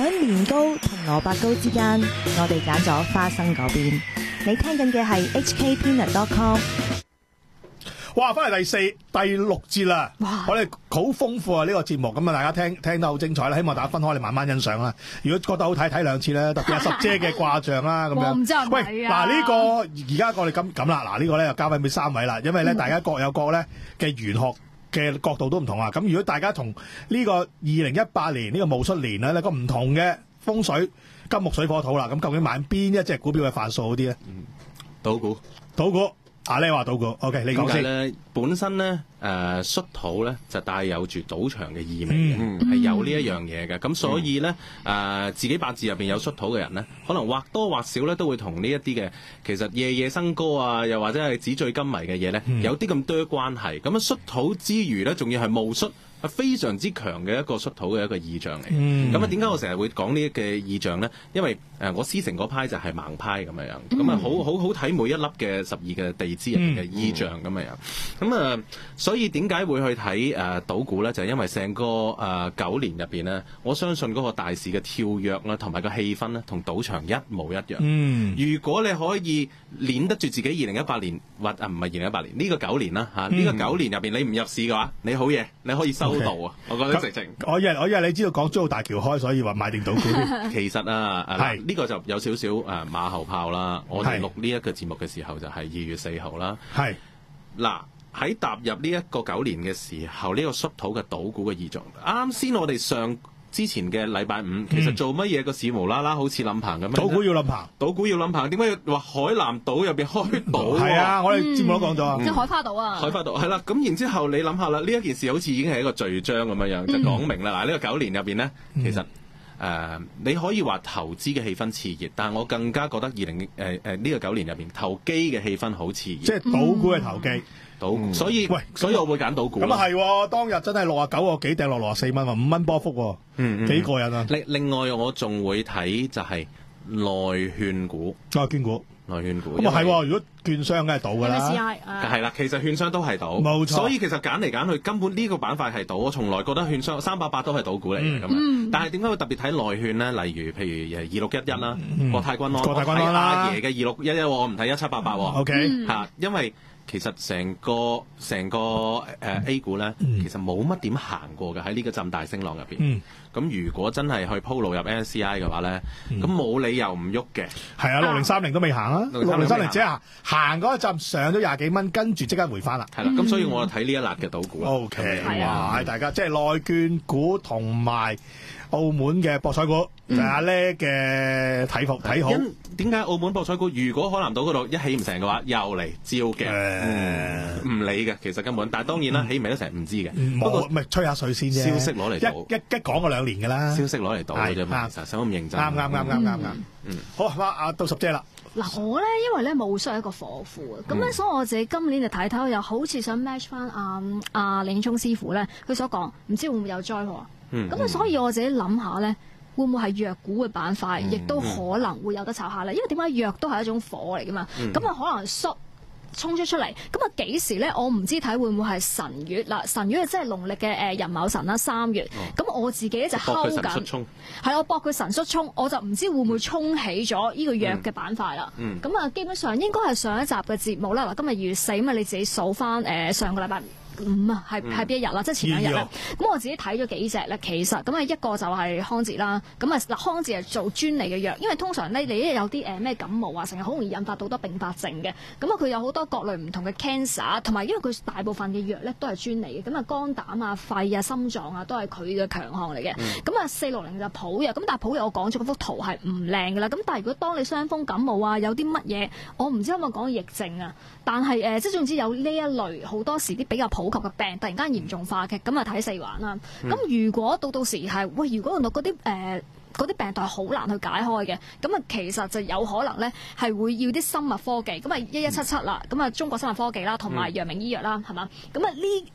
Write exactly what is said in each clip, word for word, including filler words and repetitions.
喺年糕同蘿蔔糕之間，我哋揀咗花生嗰邊。你聽緊嘅係 H K Peanut dot com。 哇！翻嚟第四、第六節啦，我哋好豐富啊！呢、這個節目咁啊，大家聽聽得好精彩啦。希望大家分開，你慢慢欣賞啦。如果覺得好睇，睇兩次啦。特別係十姐嘅卦象啦，咁樣。 唔知係咪啊？ 喂，嗱、這、呢個而家我哋咁咁啦，嗱、這個、呢個咧就交翻俾三位啦，因為咧、嗯、大家各有各咧嘅玄學嘅角度都唔同啊。咁如果大家同呢個二零一八年呢、這個戊戌年咧，個唔同嘅風水金木水火土啦，咁究竟買邊一隻股票嘅範數好啲咧？ 嗯，賭股， 賭股。啊！你話賭股 ，OK， 你講先。 咧本身咧，誒、呃、戌土咧就帶有住賭場嘅意味嘅，係、嗯、有呢一樣嘢嘅。咁、嗯、所以咧，誒、呃、自己八字入邊有戌土嘅人咧，可能或多或少咧都會同呢一啲嘅其實夜夜笙歌啊，又或者係紙醉金迷嘅嘢咧，嗯、有啲咁多關係。咁啊，戌土之餘咧，仲要係戊戌。係非常之強嘅一個戌土嘅一個意象嚟。咁啊，點解我成日會講呢一嘅意象咧？因為誒，我師承嗰派就係盲派咁樣樣，咁啊，好好好睇每一粒嘅十二嘅地支入邊嘅意象咁樣樣。咁啊、嗯，所以點解會去睇誒賭股咧？就係、是、因為成個誒、呃、九年入邊咧，我相信嗰個大市嘅跳躍啦，同埋個氣氛咧，同賭場一模一樣。嗯，如果你可以捏得住自己二零一八年或啊唔係二零一八年呢、這個九年啦嚇，呢、嗯、個九年入邊你唔入市嘅話，你好嘢，你可以收。到啊！我覺得直情， 我以為我以為你知道港珠澳大橋開，所以話買定賭股。 其實啊，係呢、這個就有少少誒馬後炮啦。我哋錄呢一個節目嘅時候就係二月四號啦。係嗱喺踏入呢一個九年嘅時候，呢、這個戌土嘅賭股嘅異象。啱先我哋上之前嘅禮拜五，其實做乜嘢個市無啦啦好似冧棚咁樣？賭股要冧棚， 賭股要冧棚，點解要話海南島入邊開賭？ 係啊，我哋節目都講咗啊， 即係海花島啊， 海花島係啦。咁然之後你諗下啦，呢一件事好似已經係一個序章咁樣樣，就講明啦。嗱，呢個九年入邊咧，其實誒你可以話投資嘅氣氛熾熱，但係我更加覺得二零誒誒呢個九年入邊投機嘅氣氛好熾熱， 即係賭股嘅投機。 嗯、所以喂，所以我會揀賭股。 咁啊係，當日真係六啊九個幾掟落六啊四蚊喎，五蚊波幅喎，嗯嗯幾過癮啊！ 另另外我仲會睇就係內券股， 內券股， 內券股。 咁啊係，如果券商梗係賭㗎啦， 係啦，其實券商都係賭， 冇錯。 所以其實揀嚟揀去，根本呢個板塊係賭。我從來覺得券商三百八都係賭股嚟嘅咁樣。但係點解會特別睇內券咧？例如譬如誒二六一一啦，國泰君安， 國泰君安啦， 阿爺嘅二六一一，我唔睇一七八八。 O K 嚇，因為其實成個成個誒、呃、A 股咧，嗯、其實冇乜點行過嘅喺呢個浸大升浪入邊。咁、嗯、如果真係去鋪路入 N S C I 嘅話咧，咁冇、嗯、理由唔喐嘅。係啊，六零三零都未行啊，六零三零只係行嗰一陣上咗廿幾蚊，跟住即刻回翻啦。係啦，咁所以我睇呢一辣嘅賭股。O K，哇！大家即係內券股同埋澳門嘅博彩股，就係阿叻嘅睇服睇好。點解澳門博彩股如果海南島嗰度一起唔成嘅話，又嚟招嘅？唔理嘅，其實根本。但係當然啦，起唔起得成唔知嘅。不過咪吹下水先啫。消息攞嚟賭，一一講過兩年㗎啦。消息攞嚟賭嘅啫嘛，其實使咁認真。啱啱啱啱啱啱。嗯，好啊，啊到十姐啦。 嗱，我咧因為咧戊戌係一個火庫啊，咁咧、嗯、所以我自己今年就睇睇，又好似想 match 翻阿阿李聰師傅咧，佢所講，唔知會唔會有災禍？嗯，咁啊，所以我自己諗下咧，會唔會係藥股嘅板塊，亦、嗯、都可能會有得炒下咧？因為點解藥都係一種火嚟噶嘛？咁啊、嗯，可能戌衝咗出嚟，咁啊幾時咧？我唔知睇會唔會係辰月嗱，辰月即係農曆嘅誒壬卯辰啦，三月。咁、哦、我自己咧就睺緊，係我搏佢辰戌衝，我就唔知會唔會衝起咗呢個藥嘅板塊啦。咁啊、嗯，基本上應該係上一集嘅節目啦。嗱，今日二月四，咁啊你自己數翻誒上個禮拜五啊，係係邊一日啦？即係前兩日咧。咁我自己睇咗幾隻咧，其實咁啊一個就係康捷啦。咁啊嗱，康捷係做專利嘅藥，因為通常咧你一有啲誒咩感冒啊，成日好容易引發到好多併發症嘅。咁啊佢有好多各類唔同嘅 cancer， 同埋因為佢大部分嘅藥咧都係專利嘅。咁啊肝膽啊、肺啊、心臟啊都係佢嘅強項嚟嘅。咁啊四六零就普藥，咁但係普藥我講咗嗰幅圖係唔靚㗎啦。咁但係如果當你傷風感冒啊，有啲乜嘢，我唔知可唔可以講疫症啊？但係誒、呃，即係總之有呢一類好多時啲比較普及嘅病，突然間嚴重化嘅，咁啊睇四環啦。咁、嗯、如果到到時係喂，如果原來嗰啲誒嗰啲病毒係好難去解開嘅，咁啊其實就有可能咧係會要啲生物科技，咁啊一一七七啦，咁啊中國生物科技啦，同埋陽明醫藥啦，係嘛？咁啊呢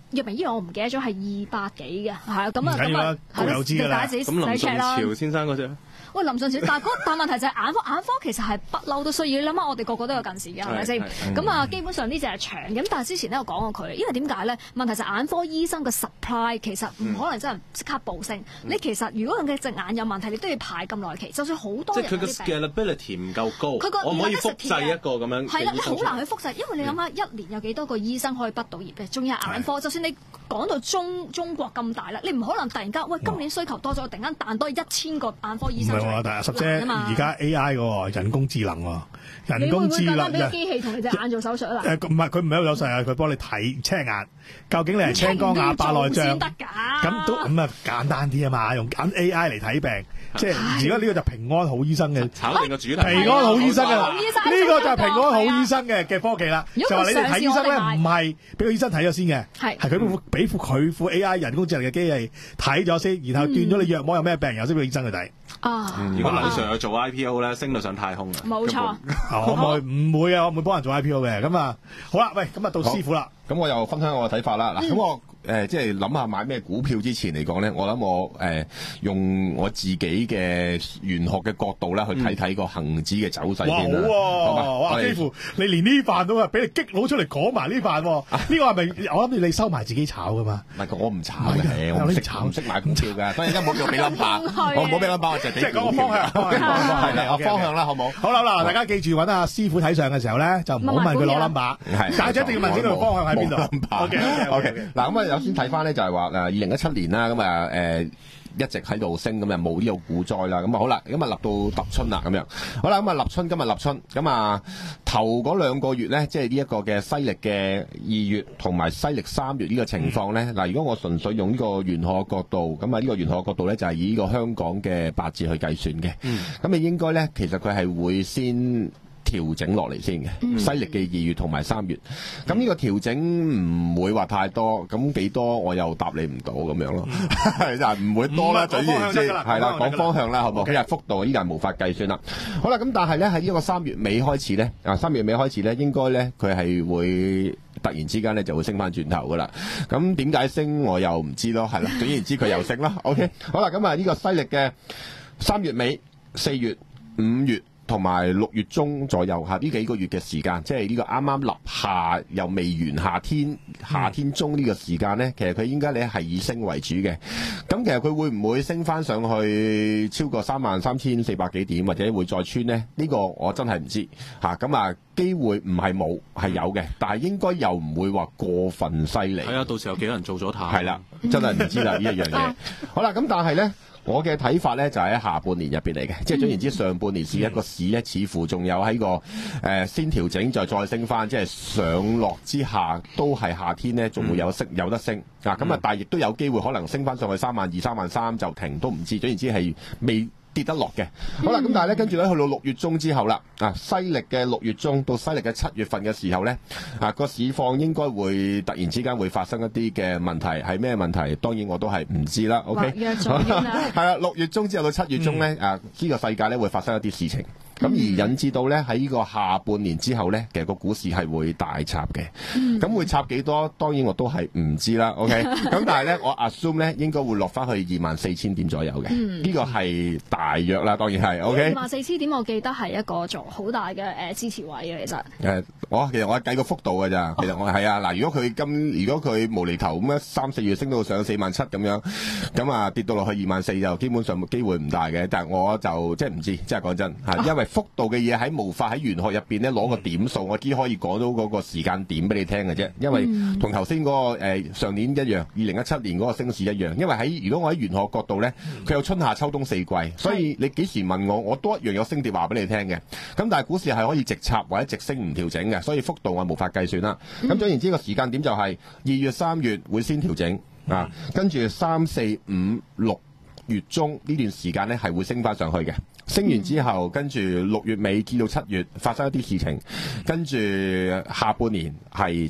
藥明醫藥我唔記得咗係二百幾嘅，係啊，咁啊咁啊， 係咯，你大家自己咁林順潮先生嗰隻。 喂，林順潮，但係嗰但係問題就係眼科，眼科其實係不嬲都需要。你諗下，我哋個個都有近視嘅，係咪先？咁啊，基本上呢隻係長嘅。咁但係之前咧，我講過佢，因為點解咧？問題就係眼科醫生嘅 supply 其實唔可能真係即刻暴升。 嗯、 你其實如果佢隻眼有問題，你都要排咁耐期。就算好多人即係佢嘅 scalability 唔夠高， 佢個我唔可以複製一個咁樣。 係啦，你好難去複製，因為你諗下，一年有幾多個醫生可以畢到業嘅？仲有眼科，就算你講到中中國咁大啦，你唔可能突然間喂今年需求多咗，突然間彈多一千個眼科醫生出嚟。 唔係喎，但係十姐而家 A I 喎，人工智能喎，人工智能俾機器同你隻眼做手術啦？ 誒唔係，佢唔係一個手術啊，佢幫你睇青眼，究竟你係青光眼、白內障，咁都咁啊簡單啲啊嘛，用緊 A I 嚟睇病，即係而家呢個就平安好醫生嘅炒定個主題， 平安好醫生嘅呢個就係平安好醫生嘅嘅科技啦，就話你哋睇醫生咧唔係俾個醫生睇咗先嘅，係係佢俾副佢副 A I 人工智能嘅機器睇咗先，然後斷咗你藥膜有咩病，然後先俾醫生去睇。 啊！ 如果劉 Sir 去做 I P O 咧，升到上太空啊！ 冇錯， 我唔會唔會啊！我唔會幫人做 I P O 嘅。咁啊，好啦，喂，咁啊到師傅啦。 咁我又分享我嘅睇法啦。嗱、嗯，咁我誒、呃、即係諗下買咩股票之前嚟講咧，我諗我誒、呃、用我自己嘅玄學嘅角度咧去睇睇個恆指嘅走勢先啦。 哇！ 好哇！哇！幾乎你連呢飯都係俾你激佬出嚟講埋呢飯喎。呢、啊、個係咪我諗住你收埋自己炒噶嘛？ 唔係，我唔炒嘅，我唔識炒，唔識買股票嘅。所以而家冇叫俾 number，我冇俾 number，我就俾。即係講個方向，係我方向啦，好冇？好啦，嗱，大家記住揾阿師傅睇相嘅時候咧，就唔好問佢攞 number， 但係一定要問清楚方向喺邊度。O K O K， 嗱咁啊，有先睇翻咧，就係話誒二零一七年啦，咁啊誒一直喺度升，咁啊冇呢個股災啦，咁啊好啦，咁啊立到立春啦，咁樣好啦，咁啊立春今日立春，咁啊頭嗰兩個月咧，即係呢一個嘅西曆嘅二月同埋西曆三月呢個情況咧，嗱、嗯、如果我純粹用呢個玄學角度，咁啊呢個玄學角度咧就係以呢個香港嘅八字去計算嘅，咁你、嗯、應該咧其實佢係會先調整落嚟先嘅，嗯、西歷嘅二月同埋三月，咁呢、嗯、個調整唔會話太多，咁幾多我又答你唔到咁樣咯，就係唔會多啦，總言之係啦，講方向啦，好冇？佢係幅度依家係無法計算啦。好啦，咁但係咧喺呢個三月尾開始咧，啊三月尾開始咧，應該咧佢係會突然之間咧就會升翻轉頭噶啦。咁點解升我又唔知咯，係啦，總言之佢又升啦。OK， 好啦，咁啊呢個西歷嘅三月尾、四月、五月。同埋六月中左右嚇，呢幾個月嘅時間，即係呢個啱啱立夏又未完夏天，夏天中呢個時間呢，其實佢應該咧係以升為主嘅。咁其實佢會唔會升翻上去超過三萬三千四百幾點，或者會再穿呢？呢、呢個我真係唔知嚇。咁啊，機會唔係冇，係有嘅，但係應該又唔會話過分犀利。係啊， 到時候有幾多人做咗太？係啦， 真係唔知啦呢一樣嘢。好啦，咁但係呢。我嘅睇法咧就喺、是、下半年入邊嚟嘅，即係總言之，上半年是一個市咧，似乎仲有喺個誒、呃、先調整，就再升翻，即係上落之下都係夏天咧，仲會有升有得升啊！咁啊，但係亦都有機會可能升翻上去三萬二、三萬三就停都唔知，總言之係未跌得落嘅。好啦，咁但係咧跟住咧去到六月中之後啦，啊西歷嘅六月中到西歷嘅七月份嘅時候咧，啊個市況應該會突然之間會發生一啲嘅問題，係咩問題？當然我都係唔知啦。OK，係啦，六月中之後到七月中咧，嗯、啊呢、這個世界咧會發生一啲事情。咁、嗯、而引致到咧喺呢個下半年之後咧，其實個股市係會大插嘅。咁、嗯、會插幾多？當然我都係唔知啦。OK，咁但係咧我 assume 咧應該會落翻去二萬四千點左右嘅。呢、嗯、個係大約啦，當然係。OK，二萬四千點我記得係一個做好大嘅誒支持位嘅，其實。 誒，我其實我係計個幅度㗎咋。其實我係啊嗱，如果佢今如果佢無厘頭咁樣三四月升到上四萬七咁樣，咁啊跌到落去二萬四就基本上機會唔大嘅。但係我就即係唔知，即係講真嚇，因為幅度嘅嘢喺無法喺玄學入邊咧攞個點數，我只可以講到嗰個時間點俾你聽嘅啫。因為同頭先嗰個、呃、上年一樣，二零一七年嗰個升市一樣。因為喺如果我喺玄學角度咧，佢有春夏秋冬四季，所以你幾時問我，我都一樣有升跌話俾你聽嘅。咁但係股市係可以直插或者直升唔調整嘅，所以幅度我無法計算啦。咁總言之個時間點就係二月三月會先調整啊，跟住三四五六月中呢段時間咧係會升翻上去嘅。升完之後，跟住六月尾至到七月發生一啲事情，跟住下半年係插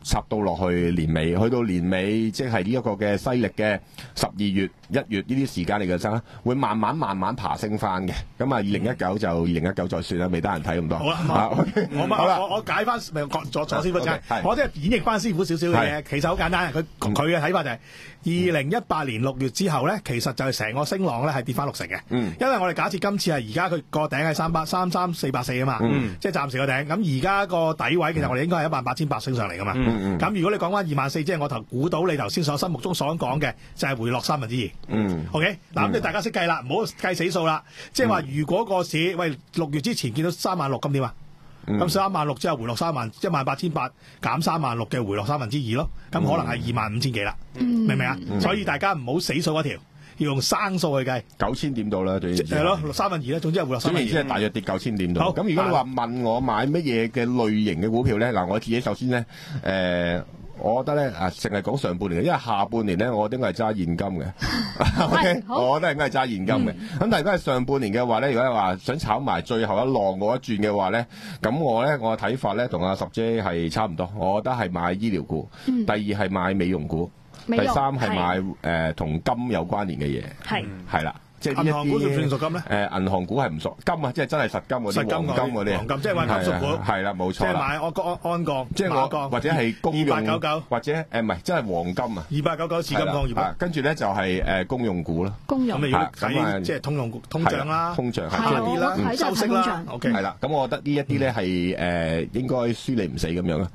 插到落去年尾，去到年尾即係呢一個嘅西歷嘅十二月、一月呢啲時間嚟嘅生，會慢慢慢慢爬升翻嘅。咁啊，二零一九就二零一九再算啦，未得閒睇咁多。 好啦，我好啦，我我解翻咪左左師傅啫，我即係演繹翻師傅少少嘅嘢。其實好簡單，佢佢嘅睇法就係二零一八年六月之後咧，其實就係成個升浪咧係跌翻六成嘅。嗯，因為我哋假設今次係而家佢個頂係三百三三四百四啊嘛，嗯、即係暫時個頂。咁而家個底位其實我哋應該係一萬八千八升上嚟噶嘛。咁、嗯嗯、如果你講翻二萬四，即係我頭估到你頭先所心目中所講嘅，就係回落三分之二。嗯，OK，嗱咁你大家識計啦，唔好計死數啦。即係話如果個市喂六月之前見到三萬六，咁點啊？咁三萬六之後回落三萬，一萬八千八減三萬六嘅回落三分之二咯。咁可能係二萬五千幾啦。嗯、明唔明啊？嗯、所以大家唔好死數嗰條。要用生數去計，九千點到啦，最係咯，六三分二啦，總之係回落三分二。總之係大約跌九千點到。好，咁如果你話問我買乜嘢嘅類型嘅股票咧，嗱，我自己首先咧，誒、呃，我覺得咧啊，淨係講上半年嘅，因為下半年咧，我應該係揸現金嘅。O K，我都係應該係揸現金嘅。咁、嗯、但係如果係上半年嘅話咧，如果係話想炒埋最後一浪嗰一轉嘅話咧，咁我咧我嘅睇法咧同阿十姐係差唔多，我覺得係買醫療股，嗯、第二係買美容股。第三係買誒同金有關聯嘅嘢，係係啦，即係呢一啲銀行股算唔算屬金咧？誒銀行股係唔屬金啊，即係真係實金嗰啲黃金嗰啲，黃金即係買金屬股，係啦冇錯，即係買安安安鋼，即係馬鋼或者係公用，二八九九或者誒唔係，真係黃金啊，二八九九次金礦業，跟住咧就係誒公用股啦，公用咁你要睇即係通用通脹啦，通脹係啲啦，收息啦 ，OK 係啦，咁我覺得呢一啲咧係誒應該輸你唔死咁樣啦。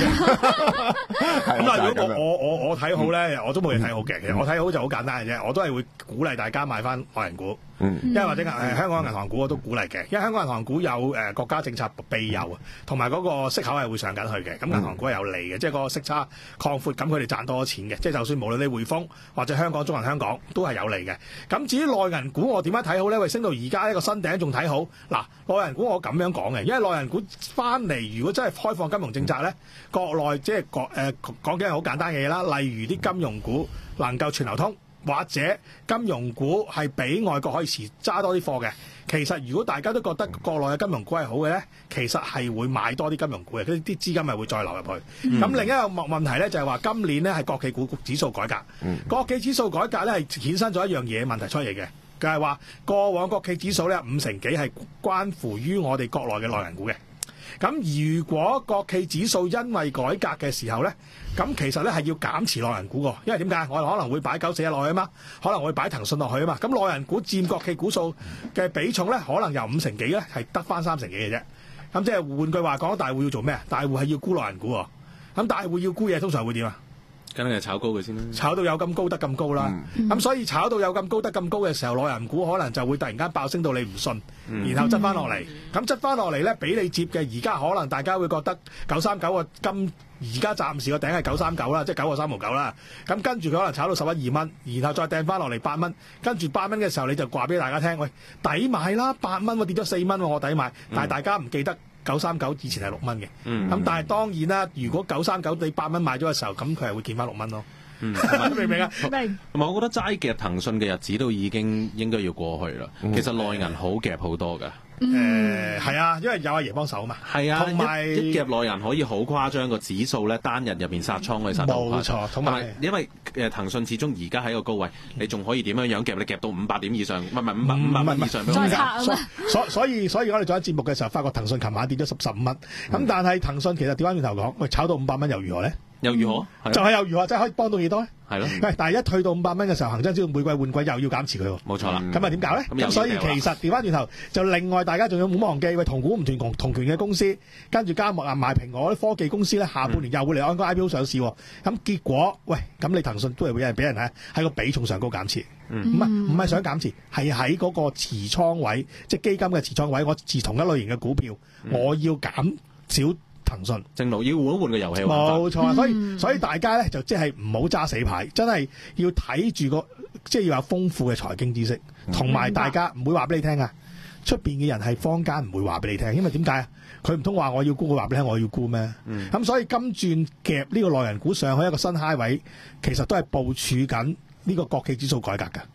咁啊，如果我我我我睇好咧，我都冇嘢睇好嘅。其實我睇好就好簡單嘅啫，我都係會鼓勵大家買翻內銀股，因為或者誒香港銀行股我都鼓勵嘅，因為香港銀行股有誒國家政策庇佑啊，同埋嗰個息口係會上緊去嘅，咁銀行股係有利嘅，即係個息差擴闊，咁佢哋賺多錢嘅，即係就算無論你匯豐或者香港中銀香港都係有利嘅。咁至於內銀股我點樣睇好咧？喂，升到而家一個新頂仲睇好嗱，內銀股我咁樣講嘅，因為內銀股翻嚟如果真係開放金融政策咧，國內即係國誒講緊係好簡單嘅嘢啦，例如啲金融股能夠全流通，或者金融股係比外國可以持揸多啲貨嘅。其實如果大家都覺得國內嘅金融股係好嘅咧，其實係會買多啲金融股嘅，啲啲資金係會再流入去。咁、嗯、另一個問題咧就係話今年咧係國企股指數改革，嗯、國企指數改革咧係衍生咗一樣嘢問題出嚟嘅，就係話過往國企指數咧五成幾係關乎於我哋國內嘅內銀股嘅。咁如果國企指數因為改革嘅時候咧，咁其實咧係要減持內銀股嘅，因為點解？我哋可能會擺九四一落去啊嘛，可能會擺騰訊落去啊嘛。咁內銀股佔國企股數嘅比重咧，可能由五成幾咧係得翻三成幾嘅啫。咁即係換句話講，大戶要做咩啊？大戶係要沽內銀股喎。咁大戶要沽嘢，通常會點啊？梗係炒高佢先啦，炒到有咁高得咁高啦。咁、嗯、所以炒到有咁高得咁高嘅時候，內銀股可能就會突然間爆升到你唔信，嗯、然後執翻落嚟。咁執翻落嚟咧，俾你接嘅，而家可能大家會覺得九三九個金，而家暫時個頂係九三九啦，即係九個三毫九啦。咁跟住佢可能炒到十一二蚊，然後再掟翻落嚟八蚊。跟住八蚊嘅時候，你就話俾大家聽，喂，抵買啦，八蚊我跌咗四蚊，我抵買。但係大家唔記得。九三九以前係六蚊嘅，咁、嗯、但係當然啦，如果九三九你八蚊買咗嘅時候，咁佢係會見翻六蚊咯。嗯、明唔明啊？明。同埋我覺得齋夾騰訊嘅日子都已經應該要過去啦。嗯、其實內銀好夾好多㗎。誒係、嗯呃、啊，因為有阿爺幫手啊嘛。係啊，同埋一夾內銀可以好誇張個指數咧，單日入邊殺倉可以殺到冇錯，同埋因為誒騰訊始終而家喺個高位，你仲可以點樣樣夾？你夾到五百點以上，唔係唔係五百五百蚊以上。再拆所所所以所以我哋做緊節目嘅時候，發覺騰訊琴晚跌咗十十五蚊。咁、嗯、但係騰訊其實調翻轉頭講，喂，炒到五百蚊又如何咧？又如何？嗯、就係又如何？即係可以幫到幾多咧？係咯。喂，但係一退到五百蚊嘅時候，恒生指數每季換季又要減持佢喎。冇錯啦。咁啊點搞咧？咁所以其實調翻轉頭，就另外大家仲要唔好忘記，喂，同股唔同同同權嘅公司，跟住加埋埋蘋果啲科技公司咧，下半年又會嚟安個 I P O 上市。咁、嗯、結果，喂，咁你騰訊都係會有人俾人喺喺個比重上高減持。唔係唔係想減持，係喺嗰個持倉位，即係基金嘅持倉位，我持同一類型嘅股票，嗯、我要減少。騰訊正路要換一換個遊戲玩法，冇錯，所以所以大家咧就即係唔好揸死牌，真係要睇住個，即係要有豐富嘅財經知識，同埋大家唔會話俾你聽啊。出邊嘅人係坊間唔會話俾你聽，因為點解啊？佢唔通話我要沽，佢話俾你聽我要沽咩？咁、嗯、所以金轉夾呢個內銀股上去一個新 high 位，其實都係部署緊呢個國企指數改革㗎。嗯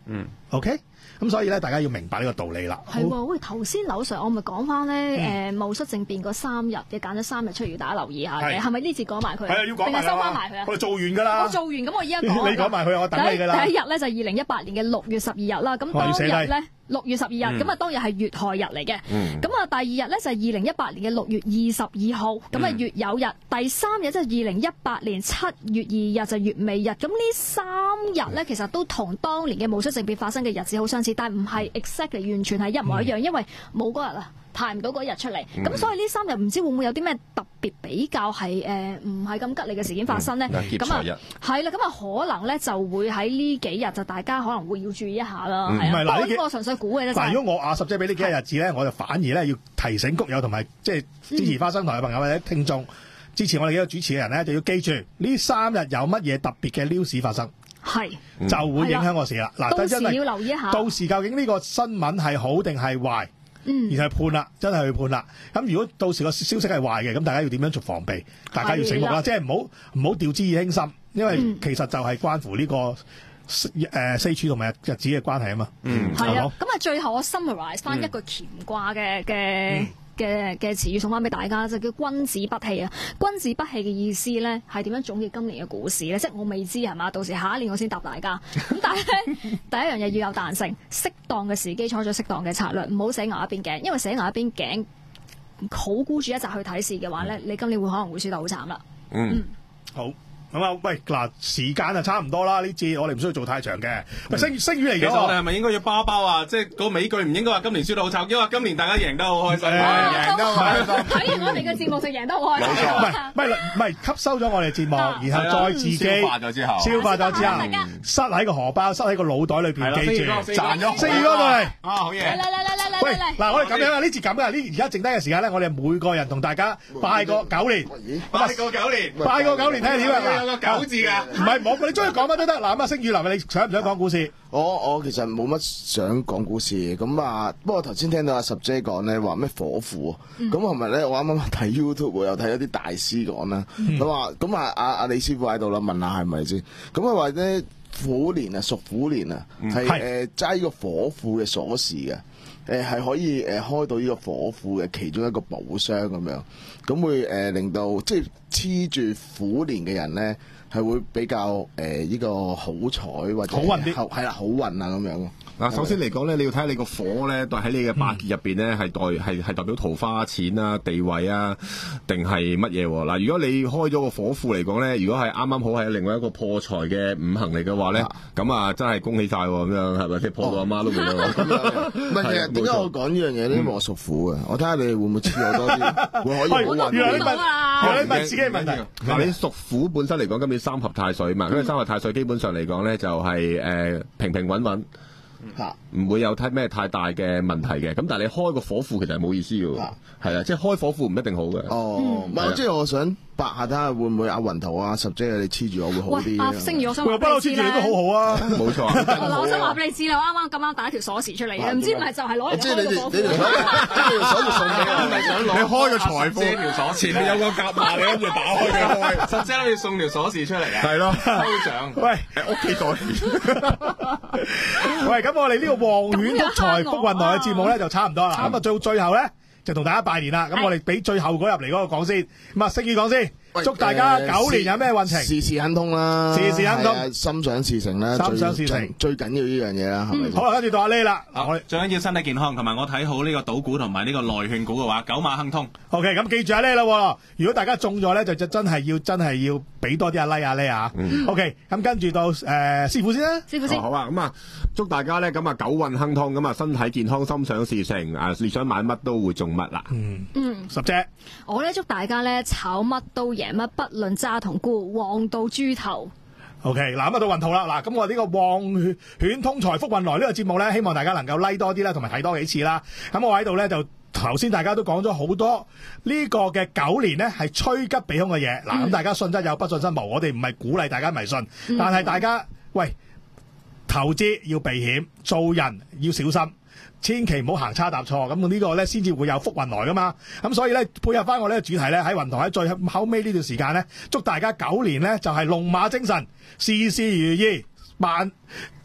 OK。咁所以咧，大家要明白呢個道理啦。 係喎，喂，頭先柳 Sir，我咪講翻咧，誒戊戌政變嗰三日嘅揀咗三日出嚟，要大家留意下嘅，係咪呢節講埋佢？ 係啊，要講埋定係收翻埋佢啊？ 我哋做完㗎啦。 我做完，咁我依家講。 你講埋佢，我等你㗎啦。 第一日咧就係二零一八年嘅六月十二日啦，咁當日咧六月十二日，咁啊當日係月亥日嚟嘅。咁啊第二日咧就係二零一八年嘅六月二十二號，咁啊月有日。第三日即係二零一八年七月二日就月尾日。咁呢三日咧其實都同當年嘅戊戌政變發生嘅日子好相似，但係唔係 exactly 完全係一模一樣，因為冇嗰日啊。排唔到嗰日出嚟，咁、嗯、所以呢三日唔知會唔會有啲咩特別比較係誒唔係咁吉利嘅事件發生呢？咁啊係啦，咁啊可能咧就會喺呢幾日就大家可能會要注意一下啦。唔係嗱，呢個純粹估嘅啫。但係如果我阿十姐俾呢幾日日子咧，我就反而咧要提醒谷友同埋即係支持花生台嘅朋友或者聽眾，支持我哋幾個主持嘅人咧，就要記住呢三日有乜嘢特別嘅 news 發生，係就會影響個事啦。嗱，到時要留意一下。 到時究竟呢個新聞係好定係壞？嗯，而係判啦，真係去判啦。咁如果到時個消息係壞嘅，咁大家要點樣做防備？大家要醒目啦，即係唔好唔好掉之以輕心，因為其實就係關乎呢、這個誒、呃、四柱同埋日子嘅關係啊嘛。嗯， 係啊。咁啊，最後我 summarize 翻一個乾卦嘅嘅。嘅嘅詞語送翻俾大家，就叫君子不器啊！君子不器嘅意思咧，係點樣總結今年嘅股市咧？即係我未知係嘛，到時下一年我先答大家。咁但係咧，第一樣嘢要有彈性，適當嘅時機採取適當嘅策略，唔好死牛一邊頸，因為死牛一邊頸，好孤注一擲去睇市嘅話咧，你今年會可能會輸得好慘啦。嗯，嗯好。咁啊，喂，嗱，時間啊差唔多啦，呢節我哋唔需要做太長嘅。喂，星星宇嚟咗，其實我哋係咪應該要包包啊？即係個尾句唔應該話今年輸得好慘，因為今年大家贏得好開心，贏得好開心。 睇完我哋嘅節目就贏得好開心。 冇錯，唔係唔係吸收咗我哋節目，然後再自己消化咗之後， 消化咗之後，塞喺個荷包，塞喺個腦袋裏邊，記住賺咗。星宇哥過嚟， 啊好嘢！ 嚟嚟嚟嚟嚟！ 喂，嗱，我哋咁樣啊，呢節咁嘅，呢而家剩低嘅時間咧，我哋每個人同大家拜個九年， 拜個九年， 拜個九年，睇下點啊！ 有個九字㗎。 唔係冇，你中意講乜都得。嗱咁啊，星宇林，你想唔想講股市？ 我我其實冇乜想講股市嘅，咁啊，不過頭先聽到阿十姐講咧話咩火庫，咁係咪咧？我啱啱睇 YouTube 又睇咗啲大師講啦，佢話咁啊，阿阿李師傅喺度啦，問下係咪先？咁佢話咧虎年啊，屬虎年啊，係誒揸呢個火庫嘅鎖匙嘅。誒係可以誒開到呢個火庫嘅其中一個寶箱咁樣，咁會誒、呃、令到即係黐住虎年嘅人咧，係會比較誒呢、呃這個好彩或者好運啲，係啦好運啊咁樣。 嗱，首先嚟講咧，你要睇下你個火咧，代喺你嘅八字入邊咧，係代係係代表桃花、錢啊、地位啊，定係乜嘢？嗱，如果你開咗個火庫嚟講咧，如果係啱啱好係另外一個破財嘅五行嚟嘅話咧，咁啊真係恭喜晒咁樣，係咪？即係破到阿媽都冇啦。 唔係，其實點解我講呢樣嘢咧？因為我屬虎嘅，我睇下你哋會唔會黐我多啲，會可以好運。 原來你問，原來你問自己嘅問題。 嗱，你屬虎本身嚟講，今年三合太歲嘛，咁三合太歲基本上嚟講咧，就係誒平平穩穩。吓，唔會有睇咩太大嘅問題嘅，咁但係你開個火庫其實係冇意思嘅，係啊，即係開火庫唔一定好嘅。哦，唔係，即係我想白下睇下會唔會阿雲頭啊、十姐你黐住我會好啲。阿星宇，我想話俾你知咧， 都好好啊，冇錯。 我想話俾你知啦，啱啱咁啱打一條鎖匙出嚟嘅，唔知咪就係攞嚟開個火庫。 你條鎖匙送俾我， 咪想攞？你開個財富條鎖匙，你有個夾碼，你跟住打開佢開。 十姐諗住送條鎖匙出嚟啊？ 係咯， 抽獎。 喂， 喺屋企袋。 喂，咁我哋呢個黃犬福財福運來嘅節目咧就差唔多啦，咁啊到最後咧就同大家拜年啦，咁我哋俾最後嗰入嚟嗰個講先，咁啊星宇講先。祝大家九年有咩運程？ 事事亨通啦， 事事亨通， 心想事成啦， 心想事成最緊要呢樣嘢啦，係咪？ 好啦，跟住到阿 Lay 啦， 我哋最緊要身體健康，同埋我睇好呢個賭股同埋呢個內券股嘅話，九馬亨通。 OK，咁記住阿 Lay 啦，如果大家中咗咧，就真係要真係要俾多啲阿 Lay 阿 Lay 啊。OK，咁跟住到誒師傅先啦， 師傅先。 好啊，咁啊祝大家咧咁啊九運亨通，咁啊身體健康，心想事成，啊你想買乜都會中乜啦。嗯嗯， 十姐， 我咧祝大家咧炒乜都贏乜，不論揸同沽，旺到豬頭。 OK，嗱咁啊到運途啦，嗱咁我呢個旺犬通財福運來呢個節目咧，希望大家能夠 like 多啲啦，同埋睇多幾次啦。咁我喺度咧就頭先大家都講咗好多呢個嘅九年咧係趨吉避凶嘅嘢。嗱咁、嗯、大家信則有，不信則無。我哋唔係鼓勵大家迷信，嗯、但係大家喂投資要避險，做人要小心。千祈唔好行差踏錯，咁呢個咧先至會有福運來噶嘛。咁所以咧配合翻我呢個主題咧，喺雲台喺最後尾呢段時間咧，祝大家九年咧就係龍馬精神，事事如意，萬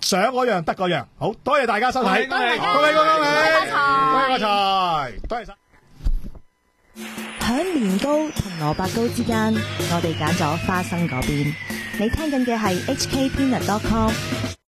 想嗰樣得嗰樣。好多謝大家收睇， 多謝大家， 恭喜恭喜恭喜， 發財， 恭喜發財，多謝晒。 響年糕同蘿蔔糕之間，我哋揀咗花生嗰邊。你聽緊嘅係 H K Peanut dot com。